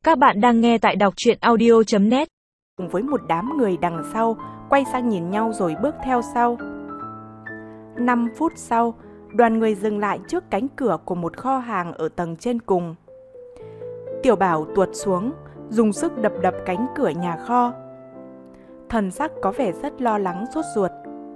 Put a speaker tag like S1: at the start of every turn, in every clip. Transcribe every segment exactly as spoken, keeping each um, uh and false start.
S1: Các bạn đang nghe tại đọc truyện audio chấm net.
S2: Cùng với một đám người đằng sau, quay sang nhìn nhau rồi bước theo sau. Năm phút sau, đoàn người dừng lại trước cánh cửa của một kho hàng ở tầng trên cùng. Tiểu Bảo tuột xuống, dùng sức đập đập cánh cửa nhà kho. Thần sắc có vẻ rất lo lắng sốt ruột.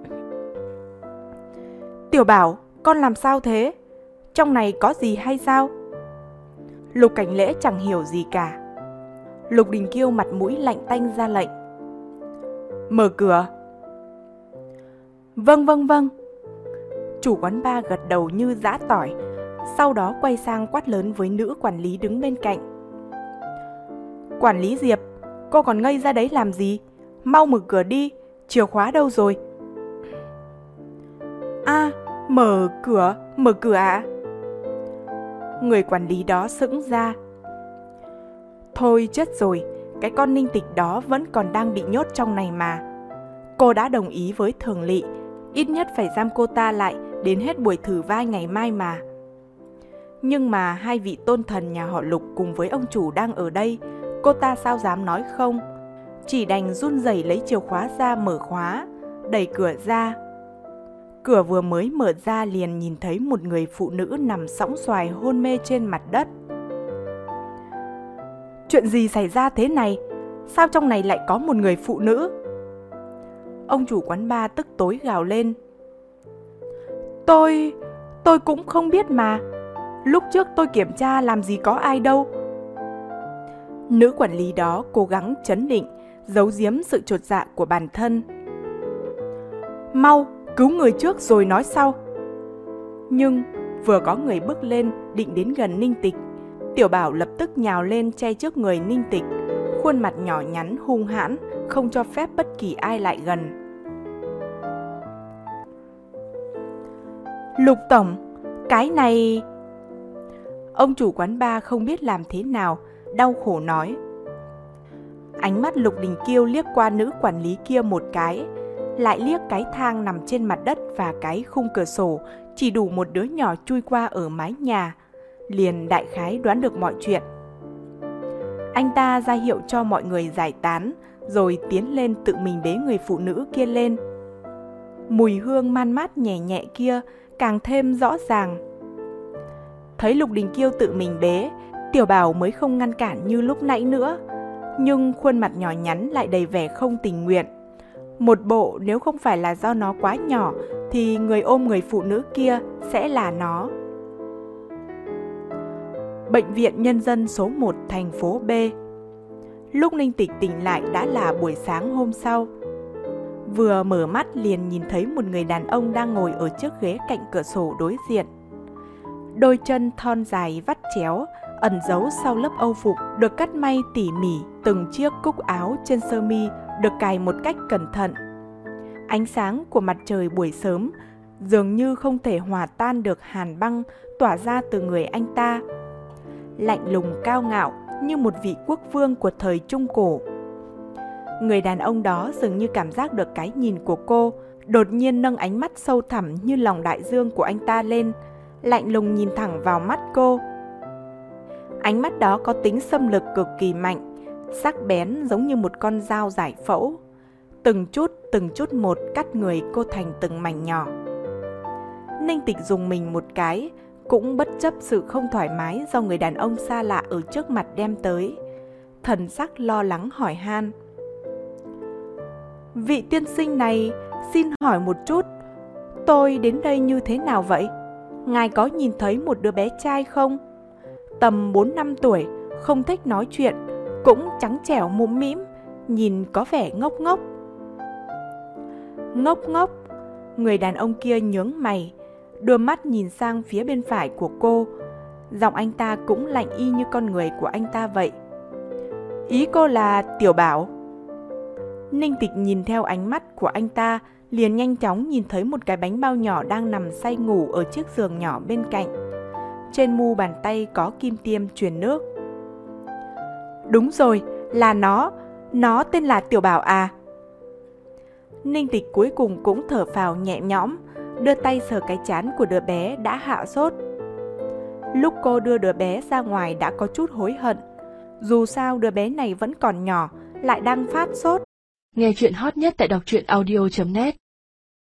S2: Tiểu Bảo, con làm sao thế? Trong này có gì hay sao? Lục Cảnh Lễ chẳng hiểu gì cả. Lục Đình Kiêu mặt mũi lạnh tanh ra lệnh. Mở cửa. Vâng vâng vâng. Chủ quán bar gật đầu như giã tỏi, sau đó quay sang quát lớn với nữ quản lý đứng bên cạnh. Quản lý Diệp, cô còn ngây ra đấy làm gì? Mau mở cửa đi, chìa khóa đâu rồi? À, mở cửa, mở cửa ạ. À? Người quản lý đó sững ra. Thôi chết rồi, cái con Ninh Tịch đó vẫn còn đang bị nhốt trong này mà. Cô đã đồng ý với thường lệ, ít nhất phải giam cô ta lại đến hết buổi thử vai ngày mai mà. Nhưng mà hai vị tôn thần nhà họ Lục cùng với ông chủ đang ở đây, cô ta sao dám nói không? Chỉ đành run rẩy lấy chìa khóa ra mở khóa, đẩy cửa ra. Cửa vừa mới mở ra liền nhìn thấy một người phụ nữ nằm sõng xoài hôn mê trên mặt đất. Chuyện gì xảy ra thế này? Sao trong này lại có một người phụ nữ? Ông chủ quán bar tức tối gào lên. Tôi... tôi cũng không biết mà. Lúc trước tôi kiểm tra làm gì có ai đâu. Nữ quản lý đó cố gắng trấn định, giấu giếm sự chột dạ của bản thân. Mau, cứu người trước rồi nói sau. Nhưng vừa có người bước lên định đến gần Ninh Tịch, Tiểu Bảo lập tức nhào lên che trước người Ninh Tịch, khuôn mặt nhỏ nhắn hung hãn, không cho phép bất kỳ ai lại gần. Lục tổng, cái này... Ông chủ quán bar không biết làm thế nào, đau khổ nói. Ánh mắt Lục Đình Kiêu liếc qua nữ quản lý kia một cái, lại liếc cái thang nằm trên mặt đất và cái khung cửa sổ chỉ đủ một đứa nhỏ chui qua ở mái nhà, liền đại khái đoán được mọi chuyện. Anh ta ra hiệu cho mọi người giải tán, rồi tiến lên tự mình bế người phụ nữ kia lên. Mùi hương man mát nhẹ nhẹ kia càng thêm rõ ràng. Thấy Lục Đình Kiêu tự mình bế, Tiểu Bảo mới không ngăn cản như lúc nãy nữa, nhưng khuôn mặt nhỏ nhắn lại đầy vẻ không tình nguyện. Một bộ nếu không phải là do nó quá nhỏ thì người ôm người phụ nữ kia sẽ là nó. Bệnh viện Nhân dân số một thành phố B. Lúc Ninh Tịch tỉnh lại đã là buổi sáng hôm sau. Vừa mở mắt liền nhìn thấy một người đàn ông đang ngồi ở chiếc ghế cạnh cửa sổ đối diện. Đôi chân thon dài vắt chéo, ẩn giấu sau lớp âu phục được cắt may tỉ mỉ, từng chiếc cúc áo trên sơ mi được cài một cách cẩn thận. Ánh sáng của mặt trời buổi sớm dường như không thể hòa tan được hàn băng tỏa ra từ người anh ta. Lạnh lùng cao ngạo như một vị quốc vương của thời Trung Cổ. Người đàn ông đó dường như cảm giác được cái nhìn của cô, đột nhiên nâng ánh mắt sâu thẳm như lòng đại dương của anh ta lên, lạnh lùng nhìn thẳng vào mắt cô. Ánh mắt đó có tính xâm lược cực kỳ mạnh, sắc bén giống như một con dao giải phẫu, từng chút từng chút một cắt người cô thành từng mảnh nhỏ. Ninh Tịch dùng mình một cái, cũng bất chấp sự không thoải mái do người đàn ông xa lạ ở trước mặt đem tới, thần sắc lo lắng hỏi han. Vị tiên sinh này, xin hỏi một chút, tôi đến đây như thế nào vậy? Ngài có nhìn thấy một đứa bé trai không? Tầm bốn năm tuổi, không thích nói chuyện, cũng trắng trẻo mũm mĩm, nhìn có vẻ ngốc ngốc. Ngốc ngốc, người đàn ông kia nhướng mày, đưa mắt nhìn sang phía bên phải của cô. Giọng anh ta cũng lạnh y như con người của anh ta vậy. Ý cô là Tiểu Bảo? Ninh Tịch nhìn theo ánh mắt của anh ta, liền nhanh chóng nhìn thấy một cái bánh bao nhỏ đang nằm say ngủ ở chiếc giường nhỏ bên cạnh. Trên mu bàn tay có kim tiêm truyền nước. Đúng rồi, là nó, nó tên là Tiểu Bảo à? Ninh Tịch cuối cùng cũng thở phào nhẹ nhõm, đưa tay sờ cái trán của đứa bé đã hạ sốt. Lúc cô đưa đứa bé ra ngoài đã có chút hối hận, Dù sao đứa bé này vẫn còn nhỏ, lại đang phát sốt.
S3: Nghe chuyện hot nhất tại đọc truyện audio chấm net.